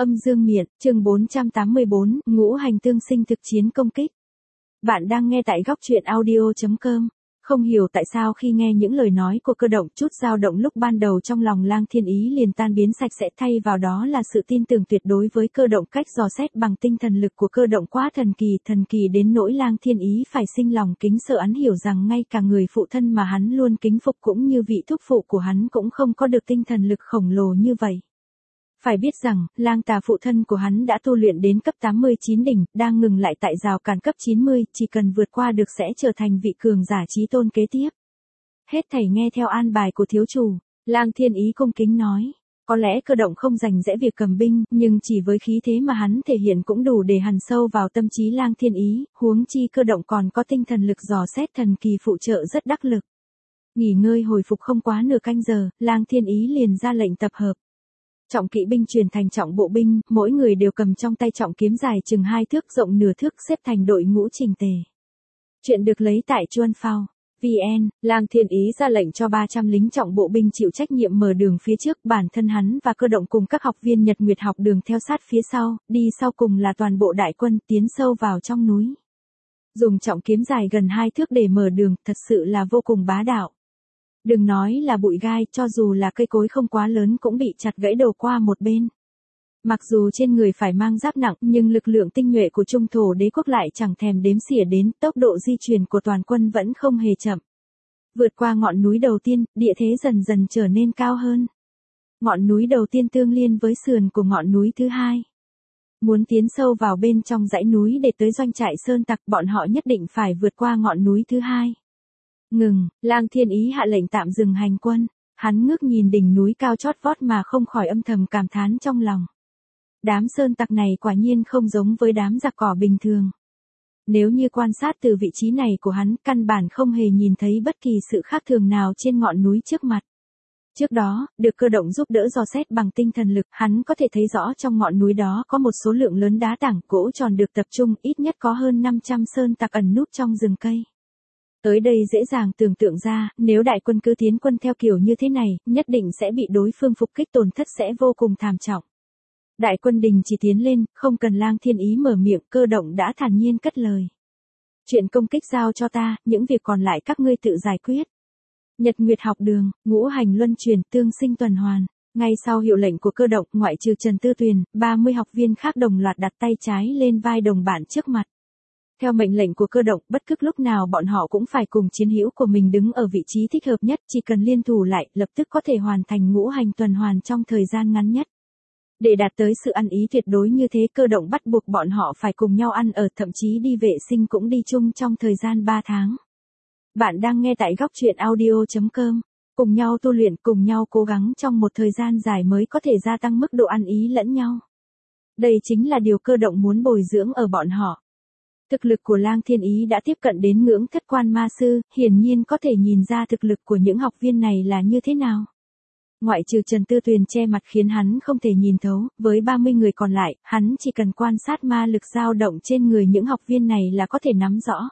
Âm dương miện, chương 484, ngũ hành tương sinh thực chiến công kích. Bạn đang nghe tại góc truyện audio.com. Không hiểu tại sao khi nghe những lời nói của Cơ Động, chút dao động lúc ban đầu trong lòng Lang Thiên Ý liền tan biến sạch sẽ, thay vào đó là sự tin tưởng tuyệt đối với Cơ Động. Cách dò xét bằng tinh thần lực của Cơ Động quá thần kỳ đến nỗi Lang Thiên Ý phải sinh lòng kính sợ. Hắn hiểu rằng ngay cả người phụ thân mà hắn luôn kính phục cũng như vị thúc phụ của hắn cũng không có được tinh thần lực khổng lồ như vậy. Phải biết rằng, Lang Tà phụ thân của hắn đã tu luyện đến cấp 89 đỉnh, đang ngừng lại tại rào cản cấp 90, chỉ cần vượt qua được sẽ trở thành vị cường giả chí tôn kế tiếp. Hết thảy nghe theo an bài của thiếu chủ, Lang Thiên Ý cung kính nói. Có lẽ Cơ Động không rành rẽ việc cầm binh, nhưng chỉ với khí thế mà hắn thể hiện cũng đủ để hằn sâu vào tâm trí Lang Thiên Ý, huống chi Cơ Động còn có tinh thần lực dò xét thần kỳ phụ trợ rất đắc lực. Nghỉ ngơi hồi phục không quá nửa canh giờ, Lang Thiên Ý liền ra lệnh tập hợp. Trọng kỵ binh chuyển thành trọng bộ binh, mỗi người đều cầm trong tay trọng kiếm dài chừng 2 thước rộng nửa thước xếp thành đội ngũ chỉnh tề. Chuyện được lấy tại Chuan Phao. VN, Lang Thiên Ý ra lệnh cho 300 lính trọng bộ binh chịu trách nhiệm mở đường phía trước, bản thân hắn và Cơ Động cùng các học viên Nhật Nguyệt học đường theo sát phía sau, đi sau cùng là toàn bộ đại quân tiến sâu vào trong núi. Dùng trọng kiếm dài gần 2 thước để mở đường, thật sự là vô cùng bá đạo. Đừng nói là bụi gai, cho dù là cây cối không quá lớn cũng bị chặt gãy đầu qua một bên. Mặc dù trên người phải mang giáp nặng, nhưng lực lượng tinh nhuệ của Trung Thổ Đế quốc lại chẳng thèm đếm xỉa đến, tốc độ di chuyển của toàn quân vẫn không hề chậm. Vượt qua ngọn núi đầu tiên, địa thế dần dần trở nên cao hơn. Ngọn núi đầu tiên tương liên với sườn của ngọn núi thứ hai. Muốn tiến sâu vào bên trong dãy núi để tới doanh trại sơn tặc, bọn họ nhất định phải vượt qua ngọn núi thứ hai. Ngừng, Lang Thiên Ý hạ lệnh tạm dừng hành quân, hắn ngước nhìn đỉnh núi cao chót vót mà không khỏi âm thầm cảm thán trong lòng. Đám sơn tặc này quả nhiên không giống với đám giặc cỏ bình thường. Nếu như quan sát từ vị trí này của hắn, căn bản không hề nhìn thấy bất kỳ sự khác thường nào trên ngọn núi trước mặt. Trước đó, được Cơ Động giúp đỡ dò xét bằng tinh thần lực, hắn có thể thấy rõ trong ngọn núi đó có một số lượng lớn đá tảng gỗ tròn được tập trung, ít nhất có hơn 500 sơn tặc ẩn núp trong rừng cây. Tới đây dễ dàng tưởng tượng ra, nếu đại quân cứ tiến quân theo kiểu như thế này, nhất định sẽ bị đối phương phục kích, tổn thất sẽ vô cùng thảm trọng. Đại quân đình chỉ tiến lên, không cần Lang Thiên Ý mở miệng, Cơ Động đã thản nhiên cất lời. Chuyện công kích giao cho ta, những việc còn lại các ngươi tự giải quyết. Nhật Nguyệt học đường, ngũ hành luân chuyển, tương sinh tuần hoàn. Ngay sau hiệu lệnh của Cơ Động, ngoại trừ Trần Tư Tuyền, 30 học viên khác đồng loạt đặt tay trái lên vai đồng bạn trước mặt. Theo mệnh lệnh của Cơ Động, bất cứ lúc nào bọn họ cũng phải cùng chiến hữu của mình đứng ở vị trí thích hợp nhất, chỉ cần liên thủ lại, lập tức có thể hoàn thành ngũ hành tuần hoàn trong thời gian ngắn nhất. Để đạt tới sự ăn ý tuyệt đối như thế, Cơ Động bắt buộc bọn họ phải cùng nhau ăn ở, thậm chí đi vệ sinh cũng đi chung trong thời gian 3 tháng. Bạn đang nghe tại góc truyện audio.com. Cùng nhau tu luyện, cùng nhau cố gắng trong một thời gian dài mới có thể gia tăng mức độ ăn ý lẫn nhau. Đây chính là điều Cơ Động muốn bồi dưỡng ở bọn họ. Thực lực của Lang Thiên Ý đã tiếp cận đến ngưỡng thất quan ma sư, hiển nhiên có thể nhìn ra thực lực của những học viên này là như thế nào. Ngoại trừ Trần Tư Tuyền che mặt khiến hắn không thể nhìn thấu, với 30 người còn lại, hắn chỉ cần quan sát ma lực dao động trên người những học viên này là có thể nắm rõ.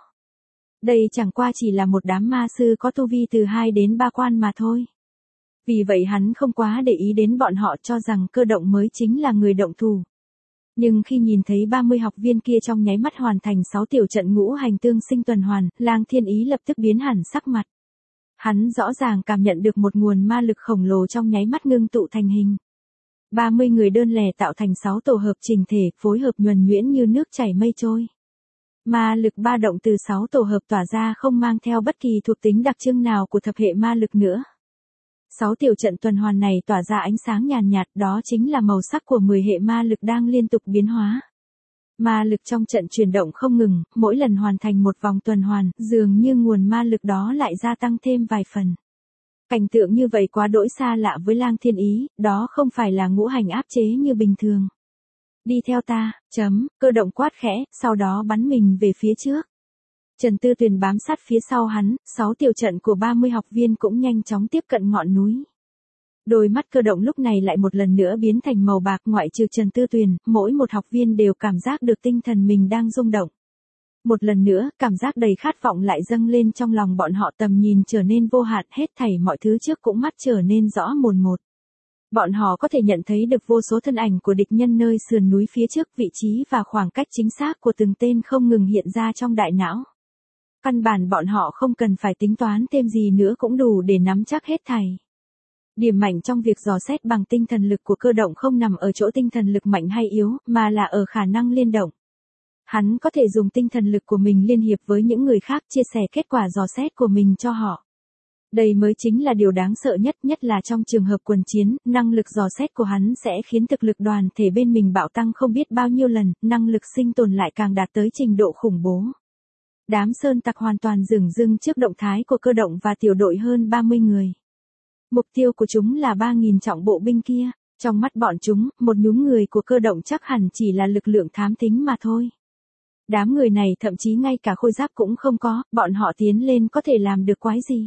Đây chẳng qua chỉ là một đám ma sư có tu vi từ 2 đến 3 quan mà thôi. Vì vậy hắn không quá để ý đến bọn họ, cho rằng Cơ Động mới chính là người động thủ. Nhưng khi nhìn thấy 30 học viên kia trong nháy mắt hoàn thành 6 tiểu trận ngũ hành tương sinh tuần hoàn, Lang Thiên Ý lập tức biến hẳn sắc mặt. Hắn rõ ràng cảm nhận được một nguồn ma lực khổng lồ trong nháy mắt ngưng tụ thành hình. 30 người đơn lẻ tạo thành 6 tổ hợp chỉnh thể, phối hợp nhuần nhuyễn như nước chảy mây trôi. Ma lực ba động từ 6 tổ hợp tỏa ra không mang theo bất kỳ thuộc tính đặc trưng nào của thập hệ ma lực nữa. 6 tiểu trận tuần hoàn này tỏa ra ánh sáng nhàn nhạt, đó chính là màu sắc của 10 hệ ma lực đang liên tục biến hóa. Ma lực trong trận chuyển động không ngừng, mỗi lần hoàn thành một vòng tuần hoàn, dường như nguồn ma lực đó lại gia tăng thêm vài phần. Cảnh tượng như vậy quá đỗi xa lạ với Lang Thiên Ý, đó không phải là ngũ hành áp chế như bình thường. Đi theo ta, Cơ Động quát khẽ, sau đó bắn mình về phía trước. Trần Tư Tuyền bám sát phía sau hắn, 6 tiểu trận của 30 học viên cũng nhanh chóng tiếp cận ngọn núi. Đôi mắt Cơ Động lúc này lại một lần nữa biến thành màu bạc, ngoại trừ Trần Tư Tuyền, mỗi một học viên đều cảm giác được tinh thần mình đang rung động. Một lần nữa, cảm giác đầy khát vọng lại dâng lên trong lòng bọn họ, tầm nhìn trở nên vô hạn, hết thảy mọi thứ trước cũng mắt trở nên rõ mồn một. Bọn họ có thể nhận thấy được vô số thân ảnh của địch nhân nơi sườn núi phía trước, vị trí và khoảng cách chính xác của từng tên không ngừng hiện ra trong đại não. Căn bản bọn họ không cần phải tính toán thêm gì nữa cũng đủ để nắm chắc hết thảy. Điểm mạnh trong việc dò xét bằng tinh thần lực của cơ động không nằm ở chỗ tinh thần lực mạnh hay yếu, mà là ở khả năng liên động. Hắn có thể dùng tinh thần lực của mình liên hiệp với những người khác, chia sẻ kết quả dò xét của mình cho họ. Đây mới chính là điều đáng sợ nhất, nhất là trong trường hợp quần chiến, năng lực dò xét của hắn sẽ khiến thực lực đoàn thể bên mình bạo tăng không biết bao nhiêu lần, năng lực sinh tồn lại càng đạt tới trình độ khủng bố. Đám sơn tặc hoàn toàn dửng dưng trước động thái của cơ động và tiểu đội hơn 30 người. Mục tiêu của chúng là 3.000 trọng bộ binh kia, trong mắt bọn chúng, một nhúm người của cơ động chắc hẳn chỉ là lực lượng thám thính mà thôi. Đám người này thậm chí ngay cả khôi giáp cũng không có, bọn họ tiến lên có thể làm được quái gì.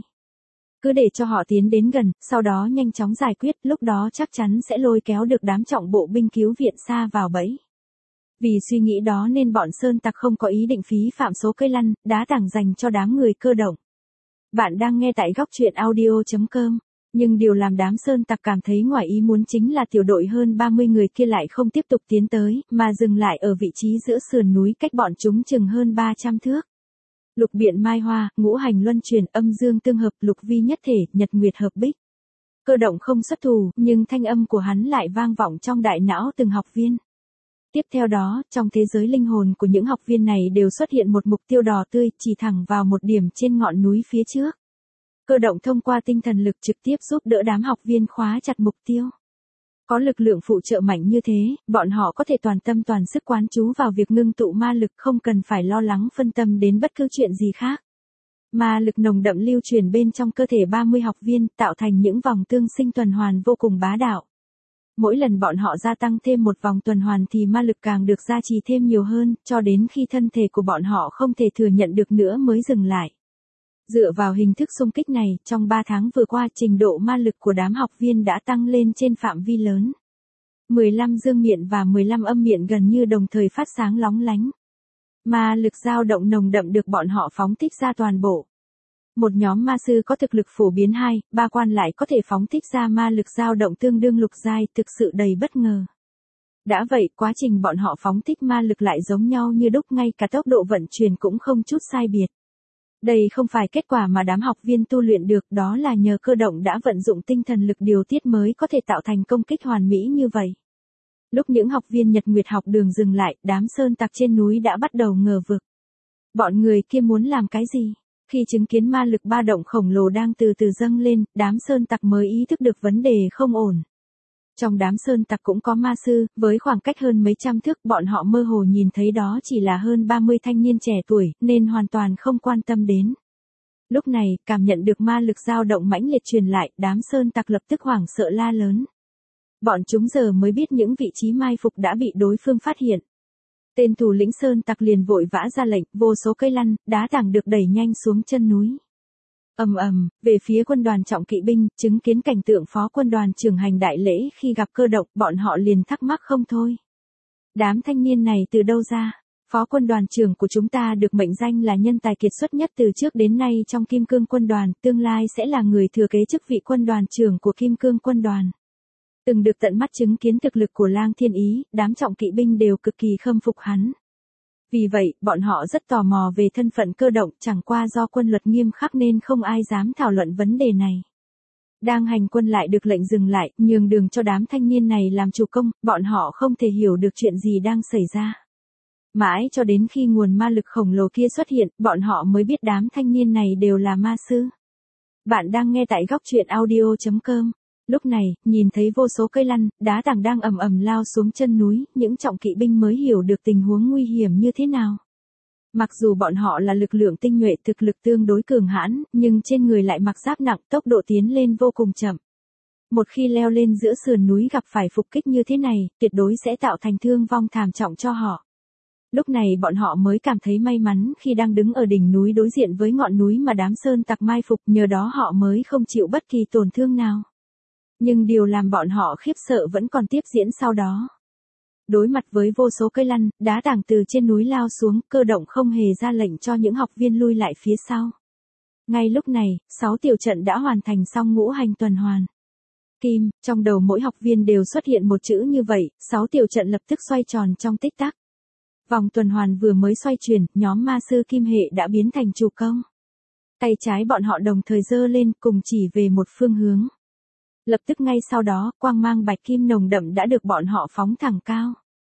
Cứ để cho họ tiến đến gần, sau đó nhanh chóng giải quyết, lúc đó chắc chắn sẽ lôi kéo được đám trọng bộ binh cứu viện xa vào bẫy. Vì suy nghĩ đó nên bọn sơn tặc không có ý định phí phạm số cây lăn, đá tảng dành cho đám người cơ động. Bạn đang nghe tại góc truyện audio.com. Nhưng điều làm đám sơn tặc cảm thấy ngoài ý muốn chính là tiểu đội hơn 30 người kia lại không tiếp tục tiến tới, mà dừng lại ở vị trí giữa sườn núi cách bọn chúng chừng hơn 300 thước. Lục biện mai hoa, ngũ hành luân chuyển, âm dương tương hợp, lục vi nhất thể, nhật nguyệt hợp bích. Cơ động không xuất thủ, nhưng thanh âm của hắn lại vang vọng trong đại não từng học viên. Tiếp theo đó, trong thế giới linh hồn của những học viên này đều xuất hiện một mục tiêu đỏ tươi, chỉ thẳng vào một điểm trên ngọn núi phía trước. Cơ động thông qua tinh thần lực trực tiếp giúp đỡ đám học viên khóa chặt mục tiêu. Có lực lượng phụ trợ mạnh như thế, bọn họ có thể toàn tâm toàn sức quán chú vào việc ngưng tụ ma lực, không cần phải lo lắng phân tâm đến bất cứ chuyện gì khác. Ma lực nồng đậm lưu truyền bên trong cơ thể 30 học viên, tạo thành những vòng tương sinh tuần hoàn vô cùng bá đạo. Mỗi lần bọn họ gia tăng thêm một vòng tuần hoàn thì ma lực càng được gia trì thêm nhiều hơn, cho đến khi thân thể của bọn họ không thể thừa nhận được nữa mới dừng lại. Dựa vào hình thức xung kích này, trong 3 tháng vừa qua trình độ ma lực của đám học viên đã tăng lên trên phạm vi lớn. 15 dương miện và 15 âm miện gần như đồng thời phát sáng lóng lánh. Ma lực dao động nồng đậm được bọn họ phóng thích ra toàn bộ. Một nhóm ma sư có thực lực phổ biến 2, 3 quan lại có thể phóng thích ra ma lực dao động tương đương lục giai, thực sự đầy bất ngờ. Đã vậy, quá trình bọn họ phóng thích ma lực lại giống nhau như đúc, ngay cả tốc độ vận chuyển cũng không chút sai biệt. Đây không phải kết quả mà đám học viên tu luyện được, đó là nhờ cơ động đã vận dụng tinh thần lực điều tiết mới có thể tạo thành công kích hoàn mỹ như vậy. Lúc những học viên Nhật Nguyệt học đường dừng lại, đám sơn tặc trên núi đã bắt đầu ngờ vực. Bọn người kia muốn làm cái gì? Khi chứng kiến ma lực ba động khổng lồ đang từ từ dâng lên, đám sơn tặc mới ý thức được vấn đề không ổn. Trong đám sơn tặc cũng có ma sư, với khoảng cách hơn mấy trăm thước, bọn họ mơ hồ nhìn thấy đó chỉ là hơn 30 thanh niên trẻ tuổi, nên hoàn toàn không quan tâm đến. Lúc này, cảm nhận được ma lực dao động mãnh liệt truyền lại, đám sơn tặc lập tức hoảng sợ la lớn. Bọn chúng giờ mới biết những vị trí mai phục đã bị đối phương phát hiện. Tên thủ lĩnh sơn tặc liền vội vã ra lệnh, vô số cây lăn, đá tảng được đẩy nhanh xuống chân núi. Ầm ầm, về phía quân đoàn trọng kỵ binh, chứng kiến cảnh tượng phó quân đoàn trưởng hành đại lễ khi gặp cơ động, bọn họ liền thắc mắc không thôi. Đám thanh niên này từ đâu ra? Phó quân đoàn trưởng của chúng ta được mệnh danh là nhân tài kiệt xuất nhất từ trước đến nay trong Kim Cương quân đoàn, tương lai sẽ là người thừa kế chức vị quân đoàn trưởng của Kim Cương quân đoàn. Từng được tận mắt chứng kiến thực lực của Lang Thiên Ý, đám trọng kỵ binh đều cực kỳ khâm phục hắn. Vì vậy, bọn họ rất tò mò về thân phận cơ động, chẳng qua do quân luật nghiêm khắc nên không ai dám thảo luận vấn đề này. Đang hành quân lại được lệnh dừng lại, nhường đường cho đám thanh niên này làm chủ công, bọn họ không thể hiểu được chuyện gì đang xảy ra. Mãi cho đến khi nguồn ma lực khổng lồ kia xuất hiện, bọn họ mới biết đám thanh niên này đều là ma sư. Bạn đang nghe tại góc truyện audio.com. Lúc này, nhìn thấy vô số cây lăn, đá tảng đang ầm ầm lao xuống chân núi, những trọng kỵ binh mới hiểu được tình huống nguy hiểm như thế nào. Mặc dù bọn họ là lực lượng tinh nhuệ, thực lực tương đối cường hãn, nhưng trên người lại mặc giáp nặng, tốc độ tiến lên vô cùng chậm. Một khi leo lên giữa sườn núi gặp phải phục kích như thế này, tuyệt đối sẽ tạo thành thương vong thảm trọng cho họ. Lúc này bọn họ mới cảm thấy may mắn khi đang đứng ở đỉnh núi đối diện với ngọn núi mà đám sơn tặc mai phục, nhờ đó họ mới không chịu bất kỳ tổn thương nào. Nhưng điều làm bọn họ khiếp sợ vẫn còn tiếp diễn sau đó. Đối mặt với vô số cây lăn, đá tảng từ trên núi lao xuống, cơ động không hề ra lệnh cho những học viên lui lại phía sau. Ngay lúc này, 6 tiểu trận đã hoàn thành xong ngũ hành tuần hoàn. Kim, trong đầu mỗi học viên đều xuất hiện một chữ như vậy, 6 tiểu trận lập tức xoay tròn trong tích tắc. Vòng tuần hoàn vừa mới xoay chuyển, nhóm ma sư Kim hệ đã biến thành chủ công. Tay trái bọn họ đồng thời giơ lên cùng chỉ về một phương hướng. Lập tức ngay sau đó, quang mang bạch kim nồng đậm đã được bọn họ phóng thẳng cao.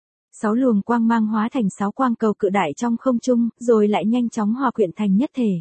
6 luồng quang mang hóa thành 6 quang cầu cự đại trong không trung, rồi lại nhanh chóng hòa quyện thành nhất thể.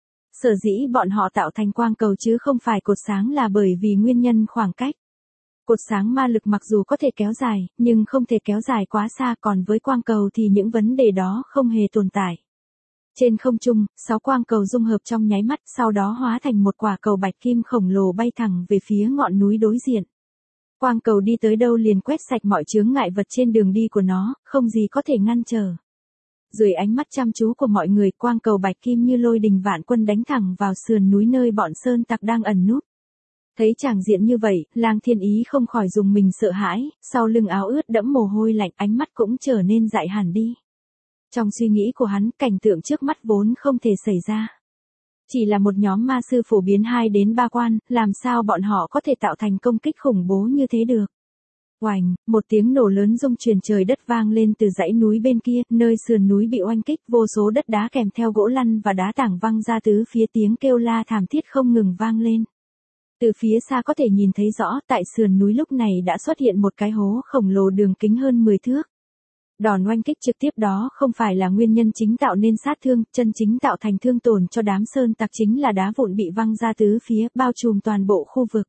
Sở dĩ bọn họ tạo thành quang cầu chứ không phải cột sáng là bởi vì nguyên nhân khoảng cách. Cột sáng ma lực mặc dù có thể kéo dài, nhưng không thể kéo dài quá xa, còn với quang cầu thì những vấn đề đó không hề tồn tại. Trên không trung, 6 quang cầu dung hợp trong nháy mắt, sau đó hóa thành một quả cầu bạch kim khổng lồ bay thẳng về phía ngọn núi đối diện. Quang cầu đi tới đâu liền quét sạch mọi chướng ngại vật trên đường đi của nó, không gì có thể ngăn trở. Dưới ánh mắt chăm chú của mọi người, quang cầu bạch kim như lôi đình vạn quân đánh thẳng vào sườn núi nơi bọn sơn tặc đang ẩn núp. Thấy tràng diện như vậy, Lang Thiên Ý không khỏi dùng mình sợ hãi, sau lưng áo ướt đẫm mồ hôi lạnh, ánh mắt cũng trở nên dại hẳn đi. Trong suy nghĩ của hắn, cảnh tượng trước mắt vốn không thể xảy ra. Chỉ là một nhóm ma sư phổ biến 2 đến 3 quan, làm sao bọn họ có thể tạo thành công kích khủng bố như thế được. Oành, một tiếng nổ lớn rung truyền trời đất vang lên từ dãy núi bên kia, nơi sườn núi bị oanh kích, vô số đất đá kèm theo gỗ lăn và đá tảng văng ra tứ phía, tiếng kêu la thảm thiết không ngừng vang lên. Từ phía xa có thể nhìn thấy rõ, tại sườn núi lúc này đã xuất hiện một cái hố khổng lồ đường kính hơn 10 thước. Đòn oanh kích trực tiếp đó không phải là nguyên nhân chính tạo nên sát thương, chân chính tạo thành thương tổn cho đám sơn tặc chính là đá vụn bị văng ra tứ phía, bao trùm toàn bộ khu vực.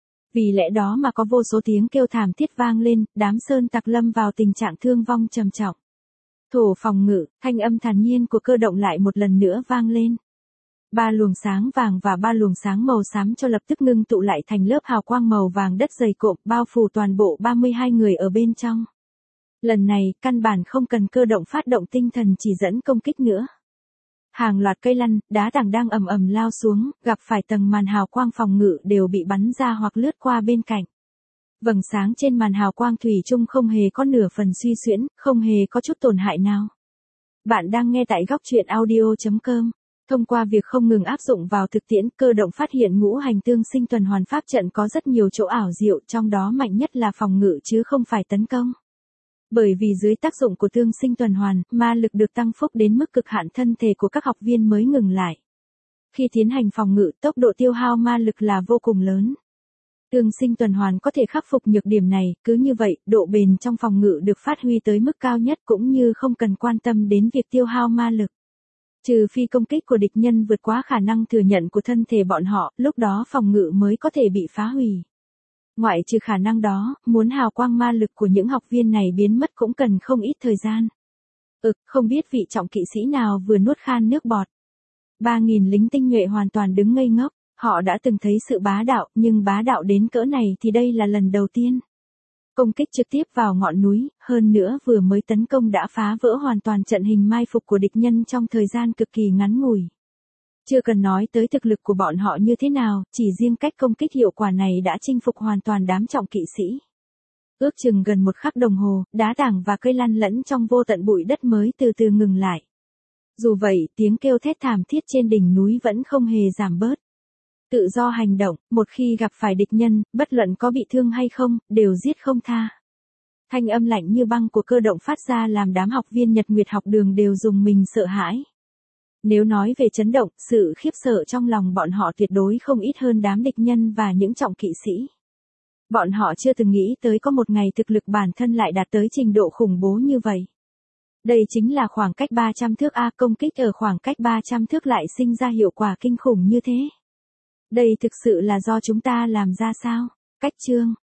Vì lẽ đó mà có vô số tiếng kêu thảm thiết vang lên, đám sơn tặc lâm vào tình trạng thương vong trầm trọng. Thổ phòng ngự, thanh âm thản nhiên của Cơ Động lại một lần nữa vang lên. 3 luồng sáng vàng và 3 luồng sáng màu xám cho lập tức ngưng tụ lại thành lớp hào quang màu vàng đất dày cộm, bao phủ toàn bộ 32 người ở bên trong. Lần này, căn bản không cần Cơ Động phát động tinh thần chỉ dẫn công kích nữa. Hàng loạt cây lăn, đá tảng đang ầm ầm lao xuống, gặp phải tầng màn hào quang phòng ngự đều bị bắn ra hoặc lướt qua bên cạnh. Vầng sáng trên màn hào quang thủy chung không hề có nửa phần suy xuyễn, không hề có chút tổn hại nào. Bạn đang nghe tại góc truyện audio.com. Thông qua việc không ngừng áp dụng vào thực tiễn, Cơ Động phát hiện ngũ hành tương sinh tuần hoàn pháp trận có rất nhiều chỗ ảo diệu, trong đó mạnh nhất là phòng ngự chứ không phải tấn công. Bởi vì dưới tác dụng của tương sinh tuần hoàn, ma lực được tăng phúc đến mức cực hạn, thân thể của các học viên mới ngừng lại. Khi tiến hành phòng ngự, tốc độ tiêu hao ma lực là vô cùng lớn. Tương sinh tuần hoàn có thể khắc phục nhược điểm này, cứ như vậy, độ bền trong phòng ngự được phát huy tới mức cao nhất cũng như không cần quan tâm đến việc tiêu hao ma lực. Trừ phi công kích của địch nhân vượt quá khả năng thừa nhận của thân thể bọn họ, lúc đó phòng ngự mới có thể bị phá hủy. Ngoại trừ khả năng đó, muốn hào quang ma lực của những học viên này biến mất cũng cần không ít thời gian. Không biết vị trọng kỵ sĩ nào vừa nuốt khan nước bọt. 3.000 lính tinh nhuệ hoàn toàn đứng ngây ngốc, họ đã từng thấy sự bá đạo, nhưng bá đạo đến cỡ này thì đây là lần đầu tiên. Công kích trực tiếp vào ngọn núi, hơn nữa vừa mới tấn công đã phá vỡ hoàn toàn trận hình mai phục của địch nhân trong thời gian cực kỳ ngắn ngủi. Chưa cần nói tới thực lực của bọn họ như thế nào, chỉ riêng cách công kích hiệu quả này đã chinh phục hoàn toàn đám trọng kỵ sĩ. Ước chừng gần 1 khắc đồng hồ, đá tảng và cây lăn lẫn trong vô tận bụi đất mới từ từ ngừng lại. Dù vậy, tiếng kêu thét thảm thiết trên đỉnh núi vẫn không hề giảm bớt. Tự do hành động, một khi gặp phải địch nhân, bất luận có bị thương hay không, đều giết không tha. Thanh âm lạnh như băng của Cơ Động phát ra làm đám học viên Nhật Nguyệt học đường đều rùng mình sợ hãi. Nếu nói về chấn động, sự khiếp sợ trong lòng bọn họ tuyệt đối không ít hơn đám địch nhân và những trọng kỵ sĩ. Bọn họ chưa từng nghĩ tới có một ngày thực lực bản thân lại đạt tới trình độ khủng bố như vậy. Đây chính là khoảng cách 300 thước A, công kích ở khoảng cách 300 thước lại sinh ra hiệu quả kinh khủng như thế. Đây thực sự là do chúng ta làm ra sao? Cách chương